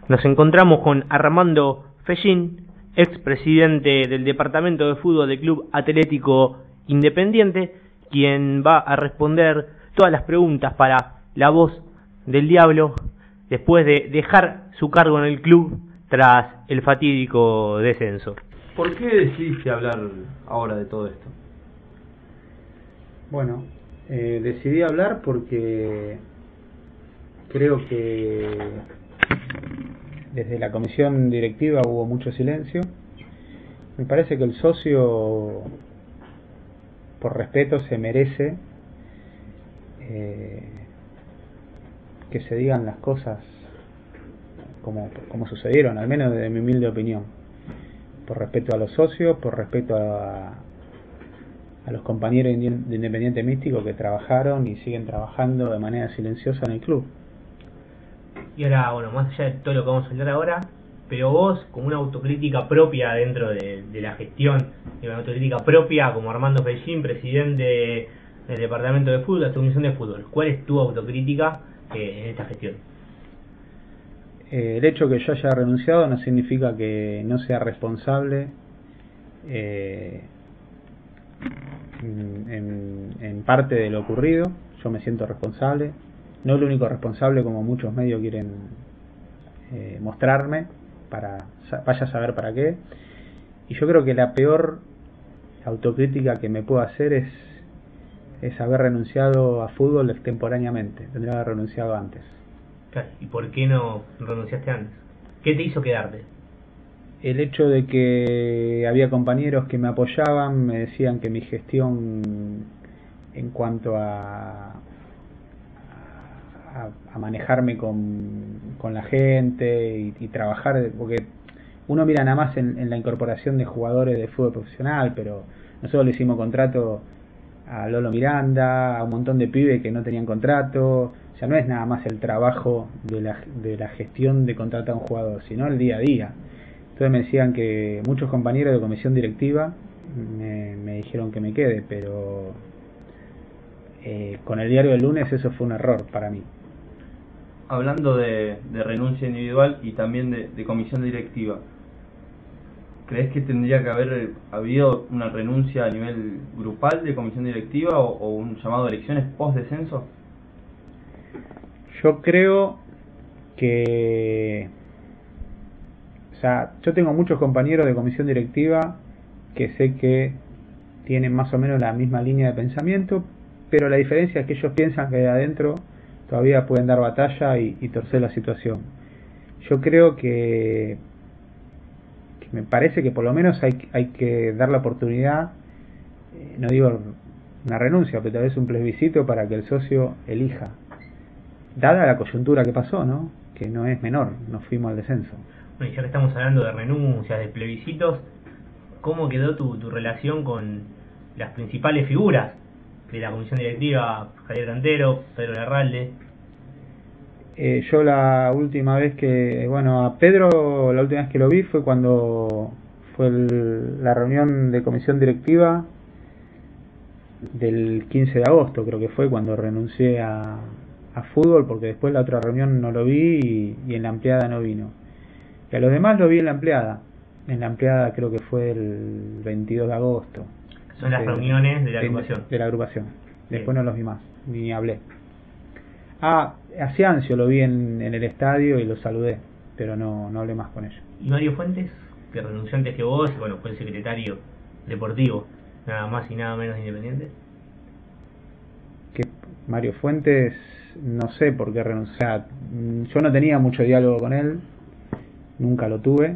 Nos encontramos con Armando Fellín, expresidente del Departamento de Fútbol del Club Atlético Independiente, quien va a responder todas las preguntas para La Voz del Diablo después de dejar su cargo en el club tras el fatídico descenso. ¿Por qué decidiste hablar ahora de todo esto? Bueno, decidí hablar porque creo que desde la comisión directiva hubo mucho silencio. Me parece que el socio, por respeto, se merece que se digan las cosas como sucedieron, al menos desde mi humilde opinión. Por respeto a los socios, por respeto a los compañeros de Independiente Místico que trabajaron y siguen trabajando de manera silenciosa en el club. Y ahora, bueno, más allá de todo lo que vamos a hablar ahora, pero vos, como una autocrítica propia dentro de la gestión, una autocrítica propia como Armando Fellín, presidente del Departamento de Fútbol, de la Comisión de Fútbol, ¿cuál es tu autocrítica en esta gestión? El hecho que yo haya renunciado no significa que no sea responsable en parte de lo ocurrido. Yo me siento responsable, no el único responsable como muchos medios quieren mostrarme, vaya a saber para qué. Y yo creo que la peor autocrítica que me puedo hacer es haber renunciado a fútbol extemporáneamente. Tendría que haber renunciado antes. ¿Y por qué no renunciaste antes? ¿Qué te hizo quedarte? El hecho de que había compañeros que me apoyaban, me decían que mi gestión en cuanto a manejarme con la gente y trabajar, porque uno mira nada más en la incorporación de jugadores de fútbol profesional, pero nosotros le hicimos contrato a Lolo Miranda, a un montón de pibes que no tenían contrato. O sea, no es nada más el trabajo de la gestión de contratar a un jugador, sino el día a día. Entonces me decían que muchos compañeros de comisión directiva me dijeron que me quede, pero con el diario del lunes eso fue un error para mí. Hablando de renuncia individual y también de comisión directiva, ¿crees que tendría que haber habido una renuncia a nivel grupal de comisión directiva o un llamado a elecciones post-descenso? Yo creo que... O sea, yo tengo muchos compañeros de comisión directiva que sé que tienen más o menos la misma línea de pensamiento, pero la diferencia es que ellos piensan que de adentro todavía pueden dar batalla y torcer la situación. Yo creo que me parece que por lo menos hay que dar la oportunidad, no digo una renuncia, pero tal vez un plebiscito para que el socio elija, dada la coyuntura que pasó, ¿no? Que no es menor, nos fuimos al descenso. Bueno, y ya que estamos hablando de renuncias, de plebiscitos, ¿cómo quedó tu relación con las principales figuras de la comisión directiva? Javier Cantero, Pedro Larralde. Yo la última vez que, bueno, a Pedro la última vez que lo vi fue cuando fue la reunión de comisión directiva del 15 de agosto, creo que fue cuando renuncié a fútbol, porque después la otra reunión no lo vi y en la ampliada no vino. Y a los demás lo vi en la ampliada. En la ampliada creo que fue el 22 de agosto. Son las reuniones de la agrupación. De la agrupación. Después no los vi más, ni hablé. A Ciancio lo vi en el estadio y lo saludé, pero no hablé más con ellos. ¿Y Mario Fuentes, que renunció antes que vos, y bueno, fue el secretario deportivo, nada más y nada menos de Independiente? Que Mario Fuentes, no sé por qué renunció. O sea, yo no tenía mucho diálogo con él, nunca lo tuve.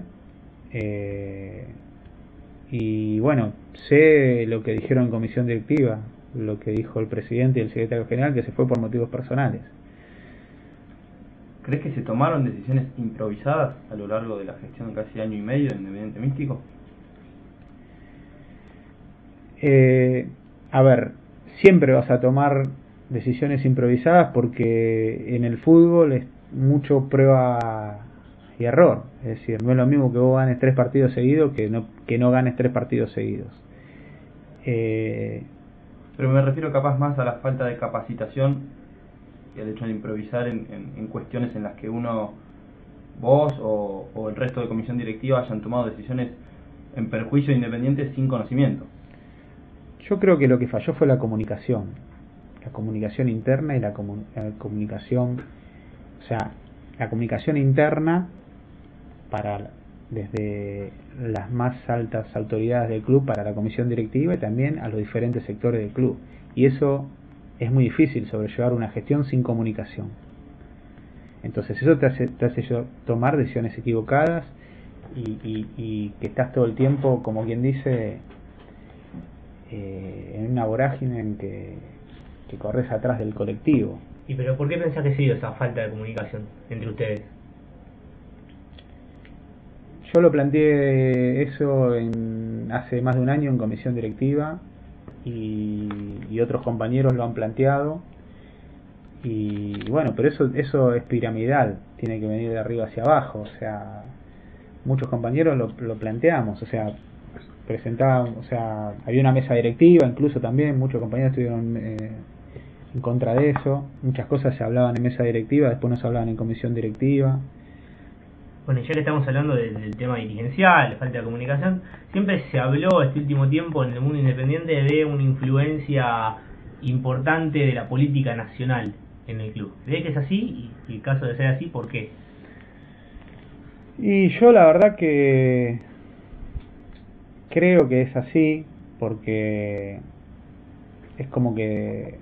Y bueno, sé lo que dijeron en comisión directiva, lo que dijo el presidente y el secretario general, que se fue por motivos personales. ¿Crees que se tomaron decisiones improvisadas a lo largo de la gestión de casi año y medio de Independiente Místico? A ver, siempre vas a tomar decisiones improvisadas porque en el fútbol es mucho prueba y error. Es decir, no es lo mismo que vos ganes 3 partidos seguidos que no ganes 3 partidos seguidos. Pero me refiero capaz más a la falta de capacitación y al hecho de improvisar en cuestiones en las que uno vos o el resto de comisión directiva hayan tomado decisiones en perjuicio de Independiente sin conocimiento. Yo creo que lo que falló fue la comunicación interna y la comunicación, o sea, la comunicación interna desde las más altas autoridades del club para la comisión directiva y también a los diferentes sectores del club. Y eso es muy difícil, sobrellevar una gestión sin comunicación. Entonces eso te hace tomar decisiones equivocadas y que estás todo el tiempo, como quien dice, en una vorágine en que corres atrás del colectivo. ¿Y pero por qué pensás que se dio esa falta de comunicación entre ustedes? Yo lo planteé eso hace más de un año en comisión directiva y otros compañeros lo han planteado y bueno, pero eso es piramidal, tiene que venir de arriba hacia abajo, o sea, muchos compañeros lo planteamos, o sea, presentaban, o sea, había una mesa directiva, incluso también muchos compañeros estuvieron en contra de eso, muchas cosas se hablaban en mesa directiva, después no se hablaban en comisión directiva. Bueno, ya que estamos hablando del tema dirigencial, de falta de comunicación, siempre se habló este último tiempo en el mundo independiente de una influencia importante de la política nacional en el club. ¿Crees que es así? Y en caso de ser así, ¿por qué? Y yo la verdad que creo que es así, porque es como que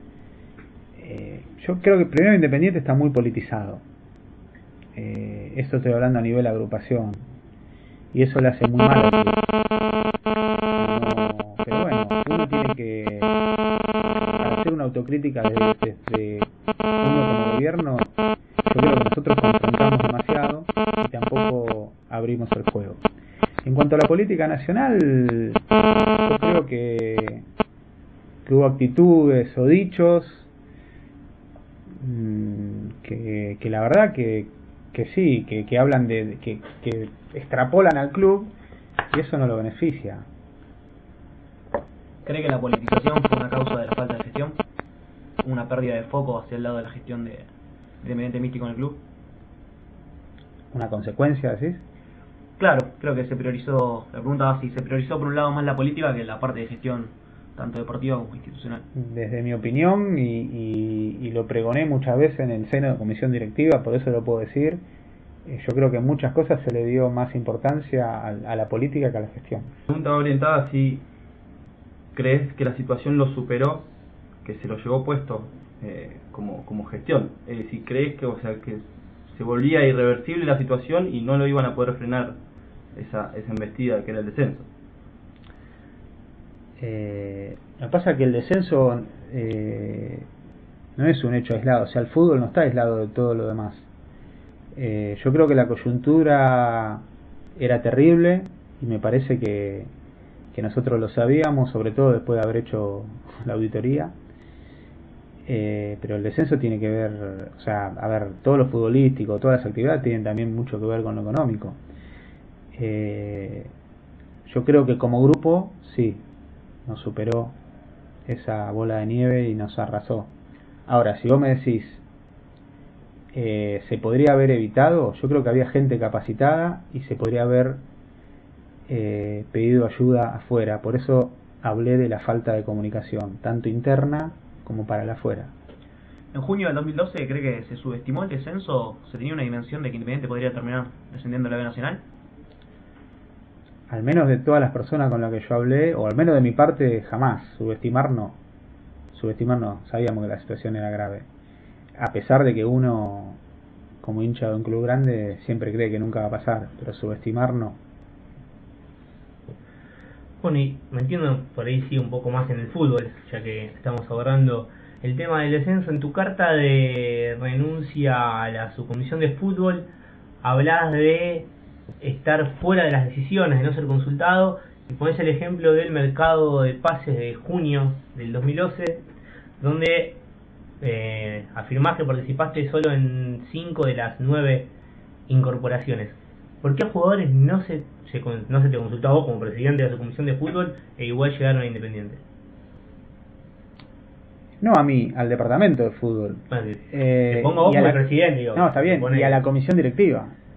yo creo que primero Independiente está muy politizado. Esto estoy hablando a nivel agrupación y eso le hace muy mal al club. Pero bueno, uno tiene que, para hacer una autocrítica desde uno como gobierno, yo creo que nosotros confrontamos demasiado y tampoco abrimos el juego. En cuanto a la política nacional, yo creo que hubo actitudes o dichos que la verdad que sí, que hablan que extrapolan al club y eso no lo beneficia. ¿Cree que la politización fue una causa de la falta de gestión? ¿Una pérdida de foco hacia el lado de la gestión de Independiente Místico en el club? ¿Una consecuencia, decís? Claro, creo que se priorizó, la pregunta va si se priorizó por un lado más la política que la parte de gestión, tanto deportiva como institucional. Desde mi opinión, y lo pregoné muchas veces en el seno de comisión directiva, por eso lo puedo decir, yo creo que en muchas cosas se le dio más importancia a la política que a la gestión. La pregunta va orientada si crees que la situación lo superó, que se lo llevó puesto como gestión. Si crees que, o sea, que se volvía irreversible la situación y no lo iban a poder frenar esa embestida que era el descenso. Lo que pasa es que el descenso no es un hecho aislado, o sea, el fútbol no está aislado de todo lo demás. Yo creo que la coyuntura era terrible y me parece que nosotros lo sabíamos, sobre todo después de haber hecho la auditoría, pero el descenso tiene que ver, o sea, a ver, todo lo futbolístico, todas las actividades tienen también mucho que ver con lo económico. Yo creo que como grupo, sí, nos superó esa bola de nieve y nos arrasó. Ahora, si vos me decís, ¿se podría haber evitado? Yo creo que había gente capacitada y se podría haber pedido ayuda afuera. Por eso hablé de la falta de comunicación, tanto interna como para el afuera. En junio del 2012, ¿cree que se subestimó el descenso? ¿Se tenía una dimensión de que Independiente podría terminar descendiendo a la B Nacional? Al menos de todas las personas con las que yo hablé, o al menos de mi parte, jamás. Subestimar no, sabíamos que la situación era grave. A pesar de que uno, como hincha de un club grande, siempre cree que nunca va a pasar, pero subestimar no. Bueno, y me entiendo, por ahí sí un poco más en el fútbol, ya que estamos abordando el tema del descenso. En tu carta de renuncia a la subcomisión de fútbol, hablas de estar fuera de las decisiones, de no ser consultado, y pones el ejemplo del mercado de pases de junio del 2012, donde afirmás que participaste solo en 5 de las 9 incorporaciones. ¿Por qué a jugadores no se te consultó a vos como presidente de la comisión de fútbol e igual llegaron a Independiente? No a mí, al departamento de fútbol. Bueno, te pongo a vos como presidente, digo. No, está bien, y a la comisión directiva.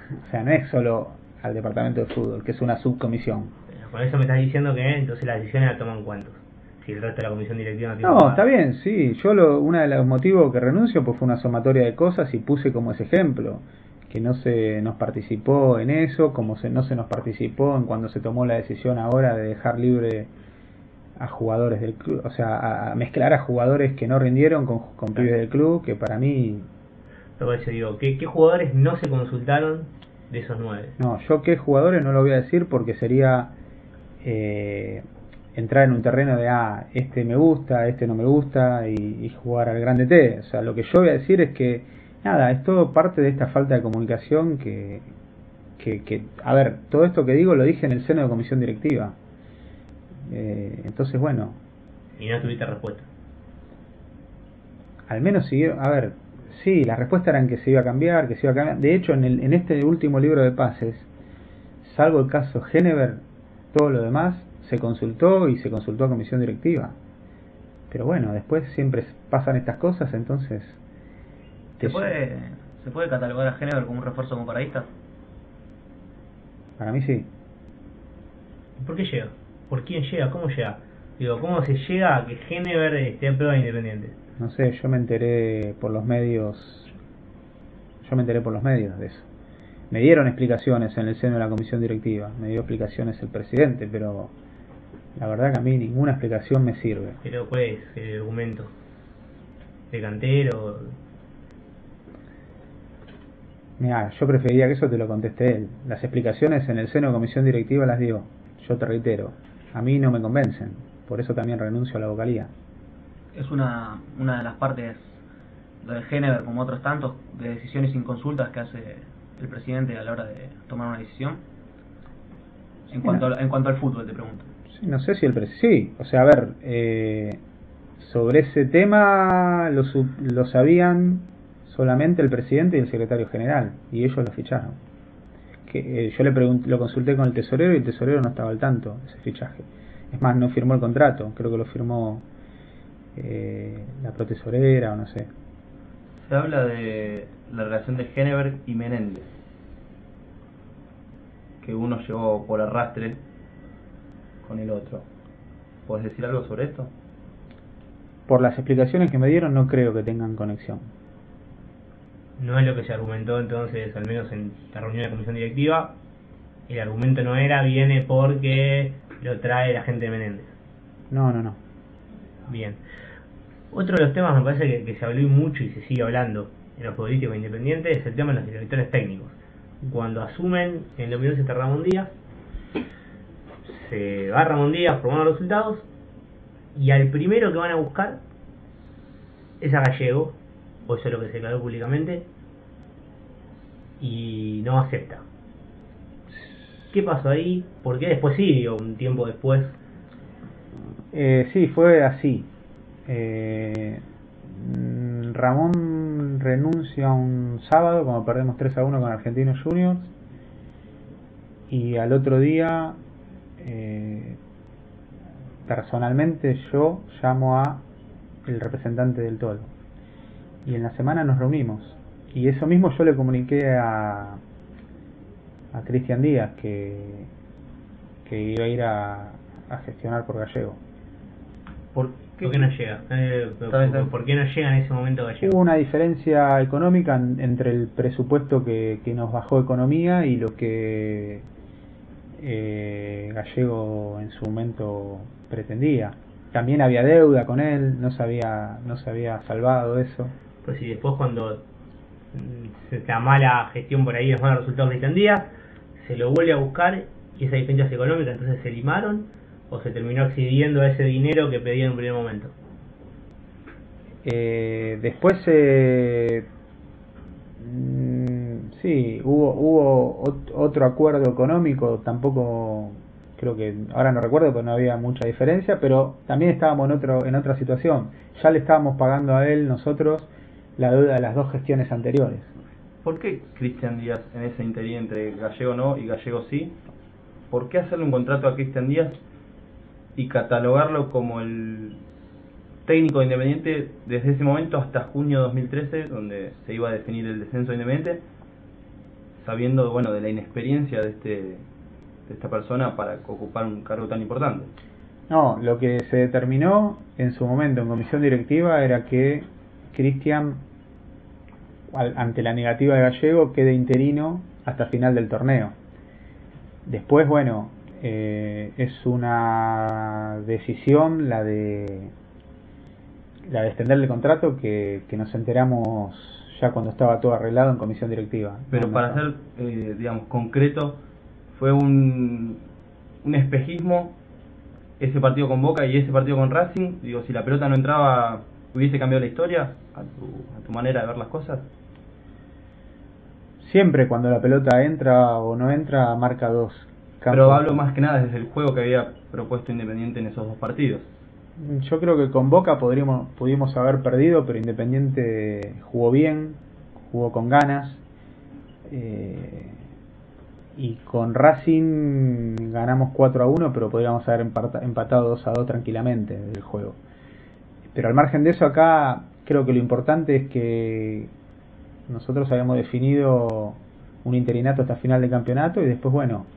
O sea, no es solo al departamento de fútbol, que es una subcomisión. Pero con eso me estás diciendo que entonces las decisiones las toman cuántos. Si el resto de la comisión directiva no tiene No, nada. está bien, sí. Yo uno de los motivos que renuncio pues fue una sumatoria de cosas y puse como ese ejemplo. Que no se nos participó en eso, como no se nos participó en cuando se tomó la decisión ahora de dejar libre a jugadores del club, o sea, a mezclar a jugadores que no rindieron con pibes del club, que para mí... Por eso digo, ¿qué jugadores no se consultaron de esos 9? No, yo qué jugadores no lo voy a decir porque sería entrar en un terreno de, este me gusta, este no me gusta, y jugar al grande T. O sea, lo que yo voy a decir es que, nada, es todo parte de esta falta de comunicación que a ver, todo esto que digo lo dije en el seno de comisión directiva. Entonces, bueno. Y no tuviste respuesta. Al menos siguieron, a ver, sí, la respuesta era que se iba a cambiar, que se iba a cambiar. De hecho, en este último libro de pases, salvo el caso Genever, todo lo demás se consultó y se consultó a comisión directiva. Pero bueno, después siempre pasan estas cosas, entonces... ¿Se puede catalogar a Genever como un refuerzo comparadista? Para mí sí. ¿Por qué llega? ¿Por quién llega? ¿Cómo llega? Digo, ¿cómo se llega a que Genever esté en prueba Independiente? No sé, yo me enteré por los medios de eso. Me dieron explicaciones en el seno de la comisión directiva, me dio explicaciones el presidente, pero la verdad que a mí ninguna explicación me sirve. ¿Pero cuál es el argumento? ¿De cantero? Mira, yo preferiría que eso te lo conteste él. Las explicaciones en el seno de comisión directiva las dio. Yo te reitero, a mí no me convencen, por eso también renuncio a la vocalía. Es una de las partes de Genever, como otros tantos, de decisiones sin consultas que hace el presidente a la hora de tomar una decisión. En cuanto al fútbol, te pregunto. Sí, no sé si sí, o sea, a ver, sobre ese tema lo sabían solamente el presidente y el secretario general, y ellos lo ficharon. Yo lo consulté con el tesorero y el tesorero no estaba al tanto de ese fichaje. Es más, no firmó el contrato, creo que lo firmó la protesorera o no sé. Se habla de la relación de Genever y Menéndez, que uno llevó por arrastre con el otro. ¿Puedes decir algo sobre esto? Por las explicaciones que me dieron no creo que tengan conexión. No es lo que se argumentó entonces, al menos en la reunión de la comisión directiva. El argumento no viene porque lo trae la gente de Menéndez. No. Bien. Otro de los temas me parece que se habló mucho y se sigue hablando en los futbolísticos independientes es el tema de los directores técnicos. Cuando asumen en la Unión está Ramón Díaz, se va Ramón Díaz probando los resultados y al primero que van a buscar es a Gallego, o eso es lo que se declaró públicamente, y no acepta. ¿Qué pasó ahí? ¿Por qué después sí, o un tiempo después? Sí, fue así. Ramón renuncia un sábado cuando perdemos 3-1 con Argentinos Juniors, y al otro día personalmente yo llamo a el representante del Tolo y en la semana nos reunimos, y eso mismo yo le comuniqué a Cristian Díaz que iba a ir a gestionar por Gallego. ¿Por qué no llega? ¿Por qué no llega en ese momento Gallego? Hubo una diferencia económica entre el presupuesto que nos bajó Economía y lo que Gallego en su momento pretendía. También había deuda con él, no se había salvado eso. Pues si después cuando la mala gestión por ahí, los malos resultados de Cristian Díaz, se lo vuelve a buscar y esa diferencia económica entonces se limaron o se terminó accediendo a ese dinero que pedía en un primer momento. Después sí, hubo otro acuerdo económico, tampoco creo que, ahora no recuerdo, pero no había mucha diferencia, pero también estábamos en otra situación. Ya le estábamos pagando a él nosotros la deuda de las dos gestiones anteriores. ¿Por qué Cristian Díaz en ese interín entre Gallego no y Gallego sí? ¿Por qué hacerle un contrato a Cristian Díaz y catalogarlo como el técnico de Independiente desde ese momento hasta junio de 2013, donde se iba a definir el descenso de Independiente, sabiendo de la inexperiencia de esta persona para ocupar un cargo tan importante. No, lo que se determinó en su momento en comisión directiva era que Cristian, ante la negativa de Gallego, quede interino hasta final del torneo. Después, es una decisión la de extender el contrato que nos enteramos ya cuando estaba todo arreglado en comisión directiva. Pero para ser, concreto, fue un espejismo ese partido con Boca y ese partido con Racing. Digo, si la pelota no entraba, ¿hubiese cambiado la historia a tu manera de ver las cosas? Siempre cuando la pelota entra o no entra, marca dos campos. Pero hablo más que nada desde el juego que había propuesto Independiente en esos dos partidos. Yo creo que con Boca pudimos haber perdido, pero Independiente jugó bien, jugó con ganas. Y con Racing ganamos 4-1, pero podríamos haber empatado 2-2 tranquilamente del juego. Pero al margen de eso, acá creo que lo importante es que nosotros habíamos definido un interinato hasta final de campeonato y después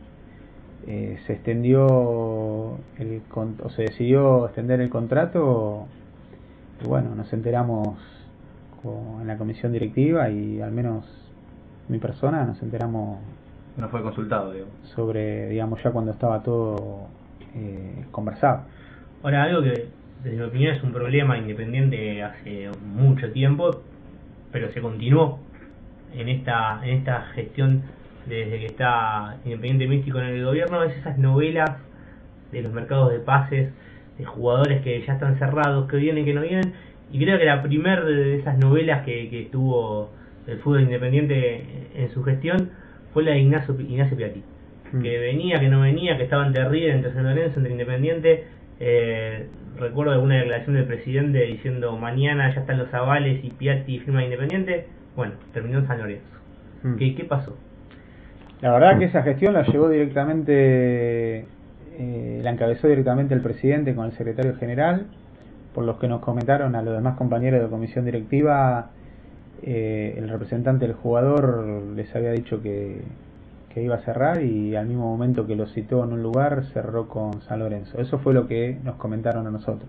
se extendió se decidió extender el contrato y nos enteramos en la comisión directiva, y al menos mi persona nos enteramos. No fue consultado, sobre, ya cuando estaba todo conversado. Ahora, algo que desde mi opinión es un problema Independiente hace mucho tiempo, pero se continuó en esta gestión desde que está Independiente Místico en el gobierno, es esas novelas de los mercados de pases, de jugadores que ya están cerrados, que vienen, que no vienen, y creo que la primera de esas novelas que tuvo el fútbol independiente en su gestión fue la de Ignacio Piatti, que venía, que no venía, que estaba entre River, entre San Lorenzo, entre Independiente. Recuerdo alguna declaración del presidente diciendo mañana ya están los avales y Piatti firma Independiente. Terminó en San Lorenzo. ¿Qué pasó? La verdad que esa gestión la llevó directamente, la encabezó directamente el presidente con el secretario general. Por los que nos comentaron a los demás compañeros de comisión directiva, el representante del jugador les había dicho que iba a cerrar, y al mismo momento que lo citó en un lugar cerró con San Lorenzo. Eso fue lo que nos comentaron a nosotros.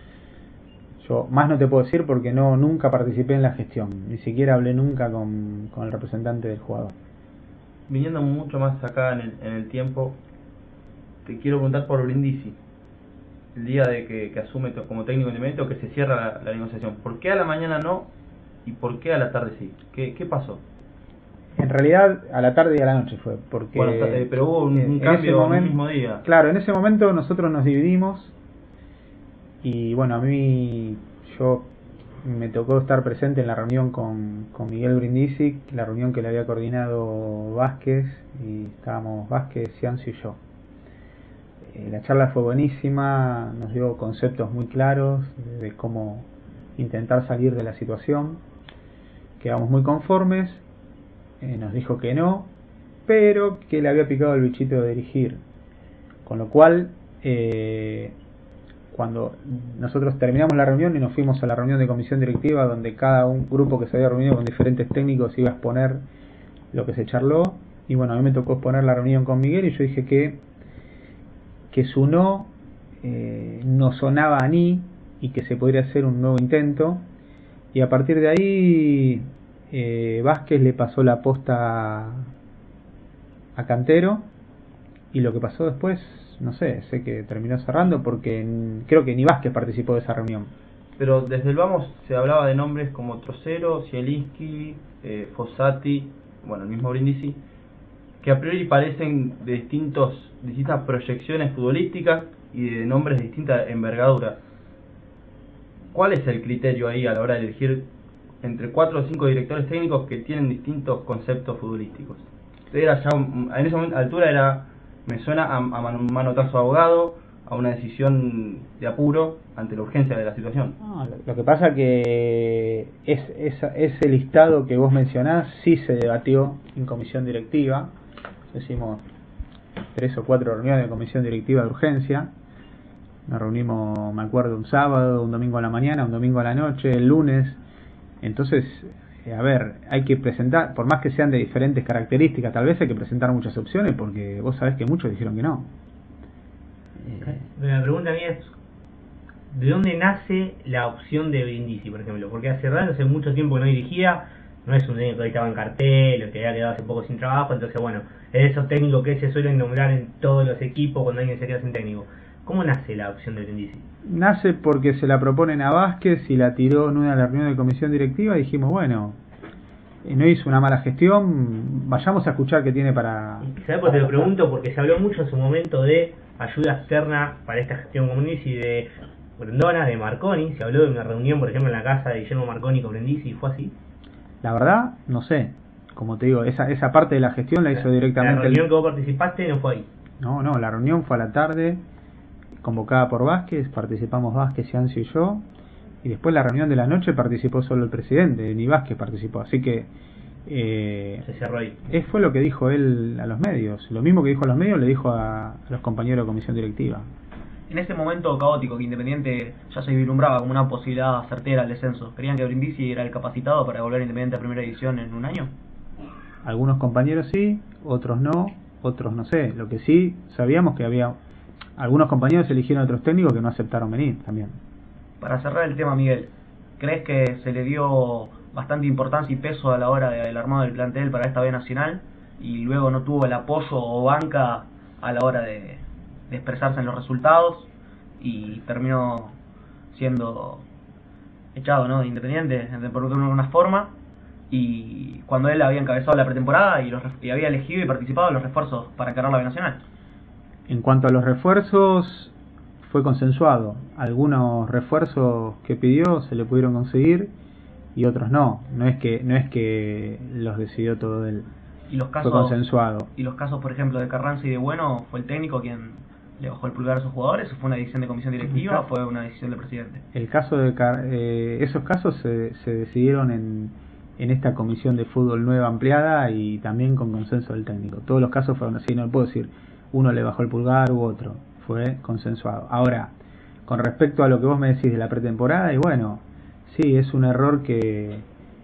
Yo más no te puedo decir porque nunca participé en la gestión, ni siquiera hablé nunca con el representante del jugador. Viniendo mucho más acá en el tiempo, te quiero preguntar por Brindisi. El día de que asume como técnico independiente, o que se cierra la negociación, ¿por qué a la mañana no y por qué a la tarde sí? ¿Qué pasó? En realidad a la tarde y a la noche fue, porque pero hubo un cambio en el mismo día. Claro, en ese momento nosotros nos dividimos, y yo me tocó estar presente en la reunión con Miguel Brindisi, la reunión que le había coordinado Vázquez, y estábamos Vázquez, Ciancio y yo. La charla fue buenísima, nos dio conceptos muy claros de cómo intentar salir de la situación. Quedamos muy conformes. Nos dijo que no, pero que le había picado el bichito de dirigir. Con lo cual, cuando nosotros terminamos la reunión y nos fuimos a la reunión de comisión directiva, donde cada un grupo que se había reunido con diferentes técnicos iba a exponer lo que se charló, y a mí me tocó exponer la reunión con Miguel, y yo dije que su no sonaba a ni, y que se podría hacer un nuevo intento, y a partir de ahí Vázquez le pasó la posta a Cantero, y lo que pasó después no sé que terminó cerrando, porque creo que ni Vázquez participó de esa reunión. Pero desde el vamos se hablaba de nombres como Trocero, Zielinski, Fossati, el mismo Brindisi, que a priori parecen de distintas proyecciones futbolísticas y de nombres de distinta envergadura. ¿Cuál es el criterio ahí a la hora de elegir entre 4 o 5 directores técnicos que tienen distintos conceptos futbolísticos? Era ya, en esa altura me suena a manotazo abogado, a una decisión de apuro ante la urgencia de la situación. Lo que pasa que ese listado que vos mencionás sí se debatió en comisión directiva. Hicimos 3 o 4 reuniones de comisión directiva de urgencia. Nos reunimos, me acuerdo, un sábado, un domingo a la mañana, un domingo a la noche, el lunes. Entonces a ver, hay que presentar, por más que sean de diferentes características, tal vez hay que presentar muchas opciones, porque vos sabés que muchos dijeron que no. La pregunta mía es, ¿de dónde nace la opción de Brindisi, por ejemplo? Porque hace mucho tiempo que no dirigía, no es un técnico que estaba en cartel o que había quedado hace poco sin trabajo, entonces bueno, es de esos técnicos que se suelen nombrar en todos los equipos cuando alguien se queda sin técnico. ¿Cómo nace la opción de Brindisi? Nace porque se la proponen a Vázquez y la tiró en una reunión de comisión directiva y dijimos, bueno, no hizo una mala gestión, vayamos a escuchar qué tiene para... ¿Sabes por qué te lo pregunto? Porque se habló mucho en su momento de ayuda externa para esta gestión con Brindisi, de Grondona, de Marconi. Se habló de una reunión, por ejemplo, en la casa de Guillermo Marconi con Brindisi, y fue así. La verdad, no sé. Como te digo, esa parte de la gestión la hizo directamente... La reunión que vos participaste no fue ahí. No, la reunión fue a la tarde, convocada por Vázquez, participamos Vázquez, Ciancio y yo, y después la reunión de la noche participó solo el presidente, ni Vázquez participó, así que se cerró ahí. Fue lo que dijo él a los medios, lo mismo que dijo a los medios le dijo a los compañeros de comisión directiva. En ese momento caótico que Independiente ya se vislumbraba como una posibilidad certera al descenso, ¿creían que Brindisi era el capacitado para volver a Independiente a primera división en un año? Algunos compañeros sí, otros no sé. Lo que sí sabíamos que había algunos compañeros eligieron otros técnicos que no aceptaron venir también. Para cerrar el tema, Miguel, ¿crees que se le dio bastante importancia y peso a la hora del armado del plantel para esta B Nacional y luego no tuvo el apoyo o banca a la hora de expresarse en los resultados y terminó siendo echado, ¿no?, de Independiente, por decirlo de alguna forma, y cuando él había encabezado la pretemporada y había elegido y participado en los refuerzos para encarar la B Nacional? En cuanto a los refuerzos, fue consensuado. Algunos refuerzos que pidió se le pudieron conseguir y otros no. No es que los decidió todo él. ¿Y los casos, fue consensuado. Y los casos, por ejemplo, de Carranza y de Bueno, ¿fue el técnico quien le bajó el pulgar a sus jugadores? ¿O fue una decisión de comisión directiva o fue una decisión del presidente? El caso de esos casos se decidieron en esta comisión de fútbol nueva ampliada y también con consenso del técnico. Todos los casos fueron así, no puedo decir uno le bajó el pulgar u otro, fue consensuado. Ahora, con respecto a lo que vos me decís de la pretemporada, y bueno, sí, es un error que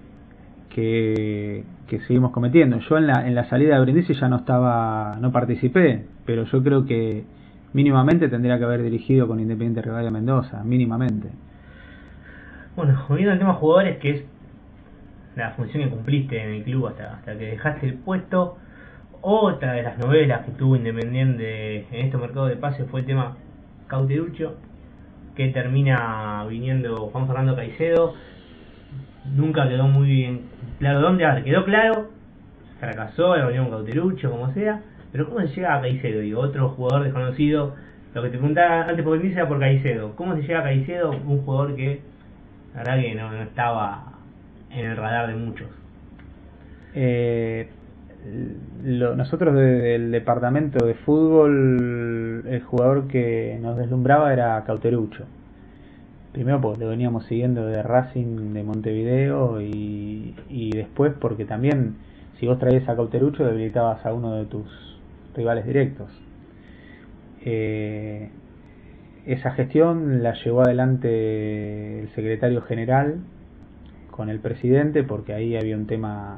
seguimos cometiendo. Yo en la salida de Brindisi ya no participé, pero yo creo que mínimamente tendría que haber dirigido con Independiente Rivadavia Mendoza, mínimamente. Bueno, volviendo al tema jugadores, que es la función que cumpliste en el club hasta que dejaste el puesto. Otra de las novelas que tuvo Independiente en este mercado de pases fue el tema Cauterucho, que termina viniendo Juan Fernando Caicedo. Nunca quedó muy bien claro dónde. Quedó claro, fracasó la reunión con Cauterucho, como sea, pero ¿cómo se llega a Caicedo? Digo, otro jugador desconocido. Lo que te preguntaba antes por Brindisi era por Caicedo. ¿Cómo se llega a Caicedo? Un jugador que la verdad que no estaba en el radar de muchos. Nosotros desde el departamento de fútbol, el jugador que nos deslumbraba era Cauterucho. Primero porque lo veníamos siguiendo de Racing de Montevideo y después porque también si vos traías a Cauterucho debilitabas a uno de tus rivales directos. Esa gestión la llevó adelante el secretario general con el presidente porque ahí había un tema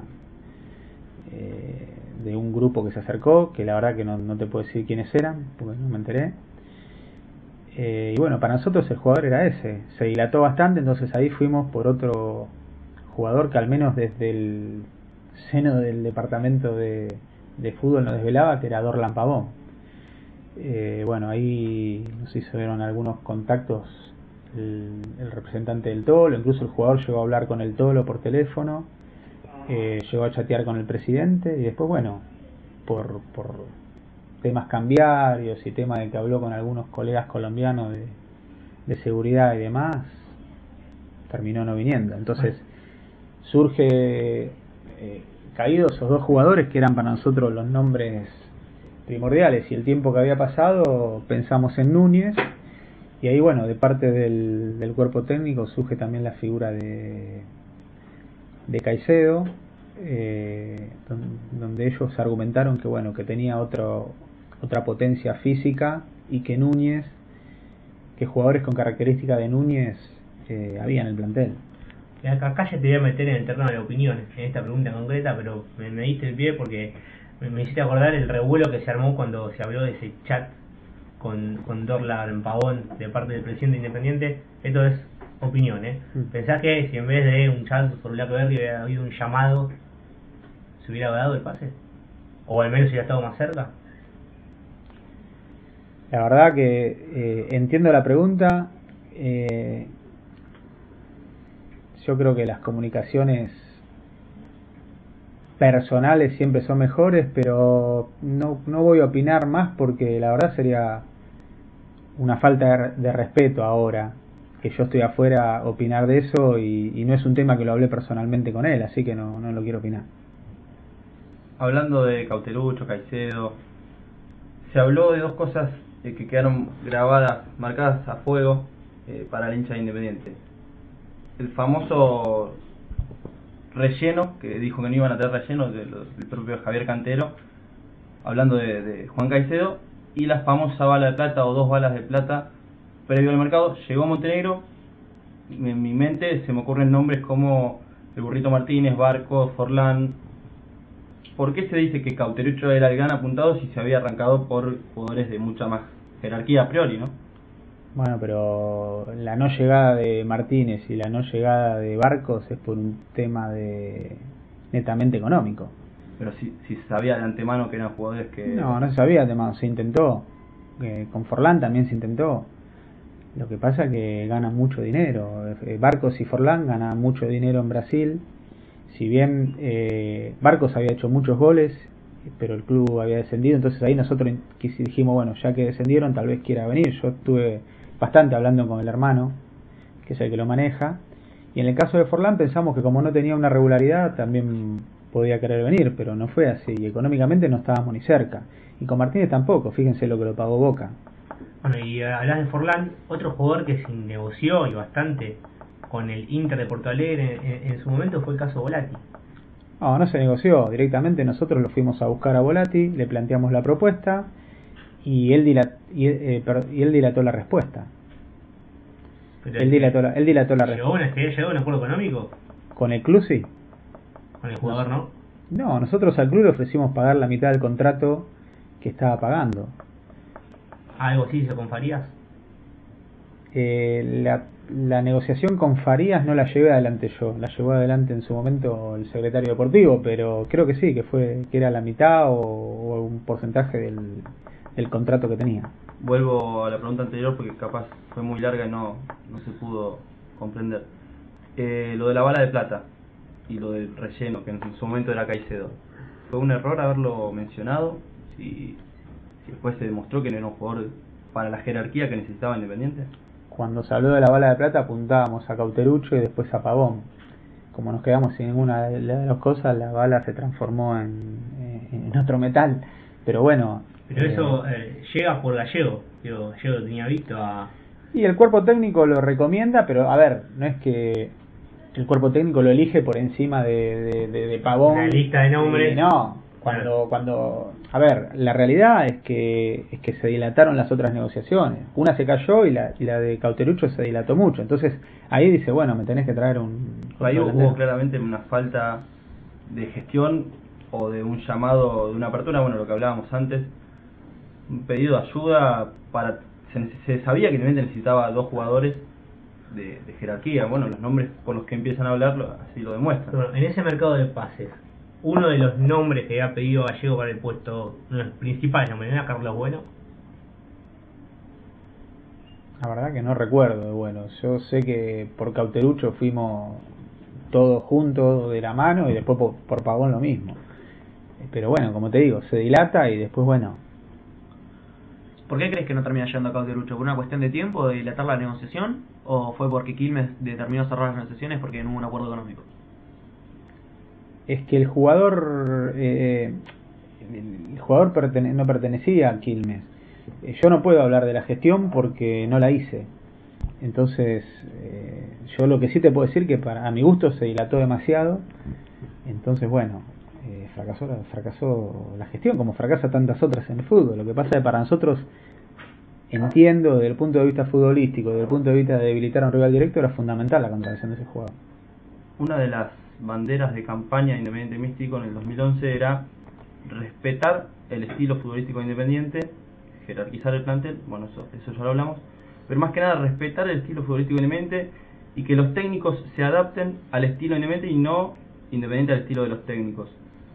de un grupo que se acercó, que la verdad que no te puedo decir quiénes eran porque no me enteré, y bueno, para nosotros el jugador era ese, se dilató bastante, entonces ahí fuimos por otro jugador que al menos desde el seno del departamento de fútbol nos desvelaba, que era Dorlan Pavón. Bueno, ahí nos hicieron algunos contactos el representante del Tolo, incluso el jugador llegó a hablar con el Tolo por teléfono, llegó a chatear con el presidente y después, bueno, por temas cambiarios y temas de que habló con algunos colegas colombianos de seguridad y demás, terminó no viniendo. Entonces surge caídos esos dos jugadores que eran para nosotros los nombres primordiales, y el tiempo que había pasado pensamos en Núñez, y ahí bueno, de parte del cuerpo técnico surge también la figura de Caicedo, donde ellos argumentaron que bueno, que tenía otra potencia física y que Núñez, que jugadores con características de Núñez había en el plantel. Acá ya te voy a meter en el terreno de opiniones, en esta pregunta concreta, pero me diste el pie porque me hiciste acordar el revuelo que se armó cuando se habló de ese chat con Dorlan Pavón de parte del presidente Independiente. Esto es opinión, ¿eh? ¿Pensás que si en vez de un chat por BlackBerry hubiera habido un llamado, se hubiera dado el pase? ¿O al menos hubiera estado más cerca? La verdad que entiendo la pregunta. Yo creo que las comunicaciones personales siempre son mejores, pero no voy a opinar más porque la verdad sería una falta de respeto ahora que yo estoy afuera opinar de eso y no es un tema que lo hablé personalmente con él, así que no lo quiero opinar. Hablando de Cauterucho, Caicedo, se habló de dos cosas que quedaron grabadas, marcadas a fuego para el hincha de Independiente. El famoso relleno, que dijo que no iban a tener relleno, del propio Javier Cantero, hablando de Juan Caicedo, y la famosa bala de plata o 2 balas de plata previo al mercado. Llegó a Montenegro, en mi mente se me ocurren nombres como el Burrito Martínez, Barco, Forlán. ¿Por qué se dice que Cauterucho era el gran apuntado si se había arrancado por jugadores de mucha más jerarquía a priori, no? Bueno, pero la no llegada de Martínez y la no llegada de Barcos es por un tema de netamente económico. Pero si se sabía de antemano que eran jugadores que... No se sabía de antemano, se intentó. Con Forlán también se intentó. Lo que pasa es que ganan mucho dinero. Barcos y Forlán ganan mucho dinero en Brasil. Si bien Barcos había hecho muchos goles, pero el club había descendido, entonces ahí nosotros dijimos, bueno, ya que descendieron, tal vez quiera venir. Yo estuve bastante hablando con el hermano, que es el que lo maneja, y en el caso de Forlán pensamos que como no tenía una regularidad, también podía querer venir, pero no fue así, y económicamente no estábamos ni cerca. Y con Martínez tampoco, fíjense lo que lo pagó Boca. Bueno, y hablas de Forlán, otro jugador que se negoció y bastante con el Inter de Porto Alegre en su momento fue el caso Volati. No se negoció, directamente nosotros lo fuimos a buscar a Volati, le planteamos la propuesta y él dilató la respuesta. Pero Él dilató la respuesta. ¿Llegó a un acuerdo económico? ¿Con el club sí? ¿Con el jugador no? No, nosotros al club le ofrecimos pagar la mitad del contrato que estaba pagando. ¿Algo así hizo con Farías? La negociación con Farías no la llevé adelante yo, la llevó adelante en su momento el secretario deportivo, pero creo que sí, que era la mitad o un porcentaje del contrato que tenía. Vuelvo a la pregunta anterior porque capaz fue muy larga y no se pudo comprender. Lo de la bala de plata y lo del relleno, que en su momento era Caicedo, ¿fue un error haberlo mencionado? Si después se demostró que no era un jugador para la jerarquía que necesitaba Independiente. Cuando se habló de la bala de plata apuntábamos a Cauterucho y después a Pavón. Como nos quedamos sin ninguna de las dos cosas, la bala se transformó en otro metal. Pero bueno... Pero eso llega por Gallego. Gallego tenía visto a... Y el cuerpo técnico lo recomienda, pero a ver, no es que el cuerpo técnico lo elige por encima de Pavón. La lista de nombres. No, cuando a ver, la realidad es que se dilataron las otras negociaciones. Una se cayó y la de Cauterucho se dilató mucho. Entonces ahí dice, bueno, me tenés que traer un... Ahí hubo claramente una falta de gestión o de un llamado, de una apertura, bueno, lo que hablábamos antes, un pedido de ayuda para... Se sabía que Independiente necesitaba 2 jugadores de jerarquía. Bueno, los nombres por los que empiezan a hablar así lo demuestran. Bueno, en ese mercado de pases, uno de los nombres que ha pedido Gallego para el puesto, uno de los principales nombres, ¿no era Carlos Bueno? La verdad que no recuerdo. Bueno, yo sé que por Cauterucho fuimos todos juntos de la mano y después por Pavón lo mismo. Pero bueno, como te digo, se dilata y después, bueno... ¿Por qué crees que no termina llegando a Cauterucho? ¿Por una cuestión de tiempo, de dilatar la negociación? ¿O fue porque Quilmes determinó cerrar las negociaciones porque no hubo un acuerdo económico? Es que el jugador no pertenecía a Quilmes. Yo no puedo hablar de la gestión porque no la hice. Entonces, yo lo que sí te puedo decir que a mi gusto se dilató demasiado. Entonces, bueno, fracasó la gestión, como fracasa tantas otras en el fútbol. Lo que pasa es que para nosotros, entiendo desde el punto de vista futbolístico, desde el punto de vista de debilitar a un rival directo, era fundamental la contratación de ese jugador. una de las banderas de campaña de Independiente Místico en el 2011 era respetar el estilo futbolístico de Independiente, jerarquizar el plantel, bueno, eso ya lo hablamos, pero más que nada respetar el estilo futbolístico de Independiente y que los técnicos se adapten al estilo de Independiente y no Independiente al estilo de los técnicos.